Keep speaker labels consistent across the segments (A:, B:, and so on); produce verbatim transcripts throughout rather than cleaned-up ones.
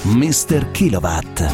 A: mister Kilowatt.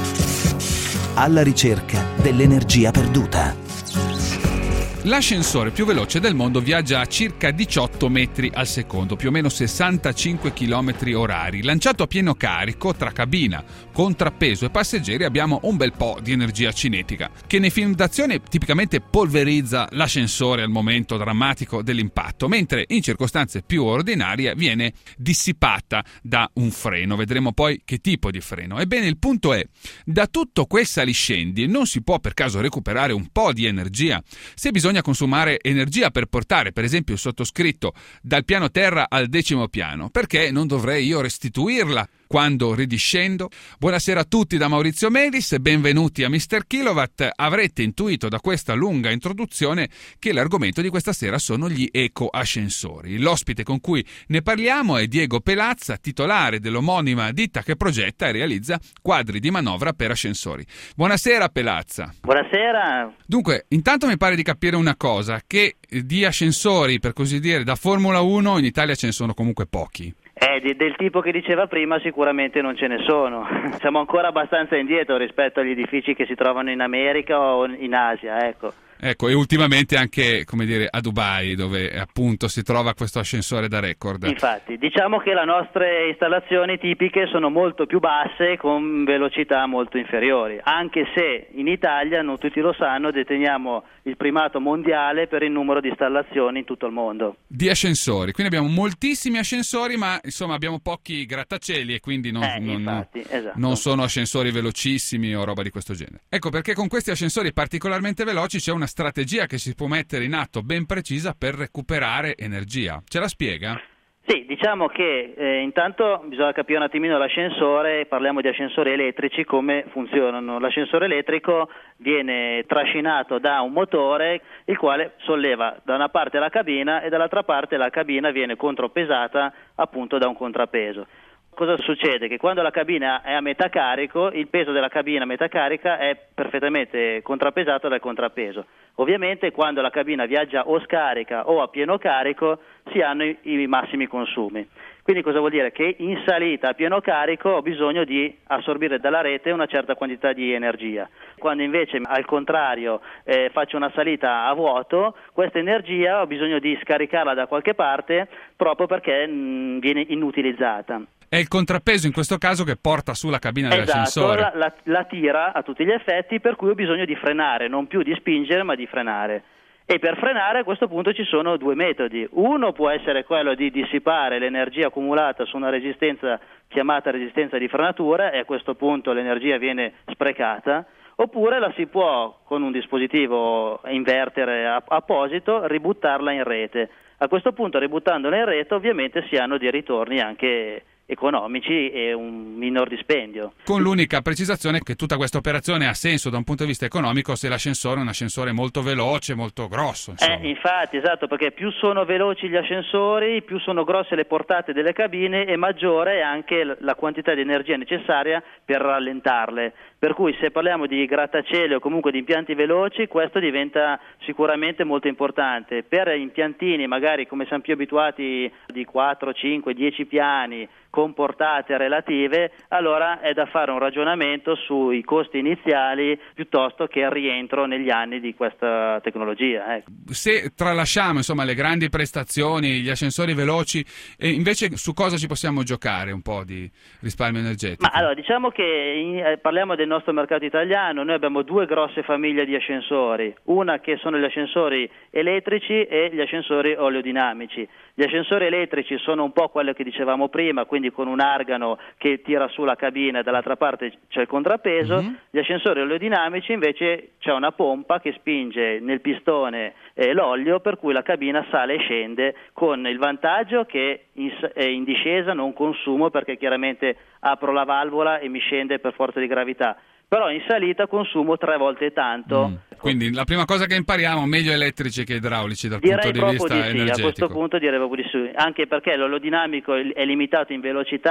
A: Alla ricerca dell'energia perduta.
B: L'ascensore più veloce del mondo viaggia a circa diciotto metri al secondo, più o meno sessantacinque chilometri orari. Lanciato a pieno carico tra cabina, contrappeso e passeggeri, abbiamo un bel po' di energia cinetica, che nei film d'azione tipicamente polverizza l'ascensore al momento drammatico dell'impatto, mentre in circostanze più ordinarie viene dissipata da un freno. Vedremo poi che tipo di freno. Ebbene, il punto è, da tutto quel saliscendi non si può per caso recuperare un po' di energia? Se bisogna consumare energia per portare, per esempio, il sottoscritto dal piano terra al decimo piano, perché non dovrei io restituirla quando ridiscendo? Buonasera a tutti da Maurizio Melis, benvenuti a mister Kilowatt. Avrete intuito da questa lunga introduzione che l'argomento di questa sera sono gli ecoascensori. L'ospite con cui ne parliamo è Diego Pelazza, titolare dell'omonima ditta che progetta e realizza quadri di manovra per ascensori. Buonasera Pelazza.
C: Buonasera.
B: Dunque, intanto mi pare di capire una cosa, che di ascensori, per così dire, da Formula uno in Italia ce ne sono comunque pochi.
C: Eh, di, del tipo che diceva prima sicuramente non ce ne sono. Siamo ancora abbastanza indietro rispetto agli edifici che si trovano in America o in Asia, ecco.
B: Ecco, e ultimamente anche, come dire, a Dubai, dove appunto si trova questo ascensore da record.
C: Infatti, diciamo che le nostre installazioni tipiche sono molto più basse con velocità molto inferiori, anche se in Italia, non tutti lo sanno, deteniamo il primato mondiale per il numero di installazioni in tutto il mondo.
B: Di ascensori, quindi abbiamo moltissimi ascensori, ma insomma abbiamo pochi grattacieli e quindi non,
C: eh,
B: non,
C: infatti, esatto.
B: non sono ascensori velocissimi o roba di questo genere. Ecco perché con questi ascensori particolarmente veloci c'è una strategia che si può mettere in atto ben precisa per recuperare energia. Ce la spiega?
C: Sì, diciamo che eh, intanto bisogna capire un attimino l'ascensore, parliamo di ascensori elettrici, come funzionano. L'ascensore elettrico viene trascinato da un motore il quale solleva da una parte la cabina e dall'altra parte la cabina viene contropesata appunto da un contrappeso. Cosa succede? Che quando la cabina è a metà carico, il peso della cabina a metà carica è perfettamente contrappesato dal contrappeso. Ovviamente quando la cabina viaggia o scarica o a pieno carico si hanno i, i massimi consumi. Quindi cosa vuol dire? Che in salita a pieno carico ho bisogno di assorbire dalla rete una certa quantità di energia. Quando invece al contrario eh, faccio una salita a vuoto, questa energia ho bisogno di scaricarla da qualche parte proprio perché mh, viene inutilizzata.
B: È il contrappeso in questo caso che porta su la cabina dell'ascensore.
C: Esatto, la, la, la tira a tutti gli effetti, per cui ho bisogno di frenare, non più di spingere ma di frenare. E per frenare a questo punto ci sono due metodi. Uno può essere quello di dissipare l'energia accumulata su una resistenza chiamata resistenza di frenatura e a questo punto l'energia viene sprecata, oppure la si può con un dispositivo inverter apposito ributtarla in rete. A questo punto ributtandola in rete ovviamente si hanno dei ritorni anche economici e un minor dispendio.
B: Con l'unica precisazione che tutta questa operazione ha senso da un punto di vista economico se l'ascensore è un ascensore molto veloce, molto grosso. Insomma.
C: Eh, infatti, esatto, perché più sono veloci gli ascensori, più sono grosse le portate delle cabine e maggiore è anche la quantità di energia necessaria per rallentarle. Per cui se parliamo di grattacieli o comunque di impianti veloci, questo diventa sicuramente molto importante. Per impiantini magari come siamo più abituati di quattro, cinque, dieci piani, con portate relative, allora è da fare un ragionamento sui costi iniziali piuttosto che il rientro negli anni di questa tecnologia. Ecco.
B: Se tralasciamo insomma le grandi prestazioni, gli ascensori veloci, eh, invece su cosa ci possiamo giocare un po' di risparmio energetico?
C: Ma allora diciamo che in, eh, parliamo del nostro mercato italiano, noi abbiamo due grosse famiglie di ascensori, una che sono gli ascensori elettrici e gli ascensori oleodinamici. Gli ascensori elettrici sono un po' quello che dicevamo prima, quindi con un argano che tira su la cabina e dall'altra parte c'è il contrappeso. Mm-hmm. Gli ascensori oleodinamici invece c'è una pompa che spinge nel pistone eh, l'olio, per cui la cabina sale e scende, con il vantaggio che in, eh, in discesa non consumo perché chiaramente apro la valvola e mi scende per forza di gravità. Però in salita consumo tre volte tanto.
B: Mm. Quindi la prima cosa che impariamo, meglio elettrici che idraulici dal
C: direi
B: punto di vista
C: di sì,
B: energetico.
C: A questo punto direi proprio di sì, anche perché l'olodinamico è limitato in velocità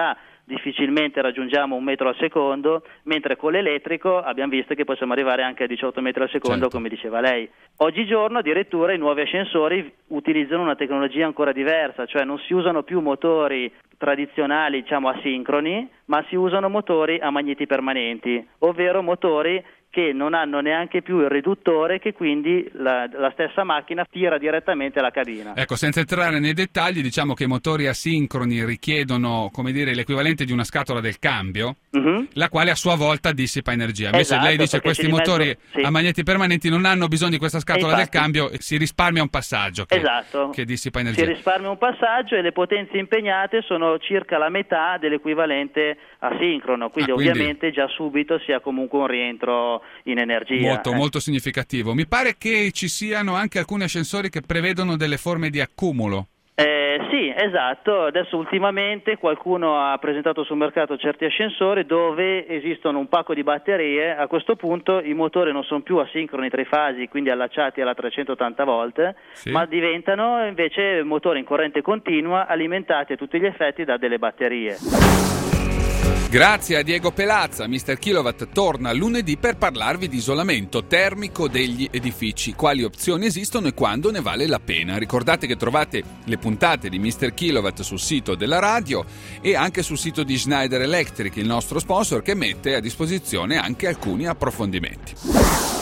C: difficilmente raggiungiamo un metro al secondo, mentre con l'elettrico abbiamo visto che possiamo arrivare anche a diciotto metri al secondo, certo, come diceva lei. Oggigiorno addirittura i nuovi ascensori utilizzano una tecnologia ancora diversa, cioè non si usano più motori tradizionali, diciamo asincroni, ma si usano motori a magneti permanenti, ovvero motori che non hanno neanche più il riduttore, che quindi la, la stessa macchina tira direttamente alla cabina.
B: Ecco, senza entrare nei dettagli, diciamo che i motori asincroni richiedono, come dire, l'equivalente di una scatola del cambio, uh-huh, la quale a sua volta dissipa energia. Invece esatto, lei dice che questi motori mezzo, sì, a magneti permanenti non hanno bisogno di questa scatola del cambio, si risparmia un passaggio che,
C: esatto,
B: che dissipa energia.
C: Si risparmia un passaggio e le potenze impegnate sono circa la metà dell'equivalente asincrono, quindi, ah, quindi ovviamente già subito si ha comunque un rientro in energia.
B: Molto,
C: eh.
B: molto significativo. Mi pare che ci siano anche alcuni ascensori che prevedono delle forme di accumulo.
C: Eh, sì, esatto. Adesso ultimamente qualcuno ha presentato sul mercato certi ascensori dove esistono un pacco di batterie. A questo punto i motori non sono più asincroni trifasi, quindi allacciati alla trecentottanta volt, sì, ma diventano invece motori in corrente continua alimentati a tutti gli effetti da delle batterie.
B: Grazie a Diego Pelazza, mister Kilowatt torna lunedì per parlarvi di isolamento termico degli edifici, quali opzioni esistono e quando ne vale la pena. Ricordate che trovate le puntate di mister Kilowatt sul sito della radio e anche sul sito di Schneider Electric, il nostro sponsor, che mette a disposizione anche alcuni approfondimenti.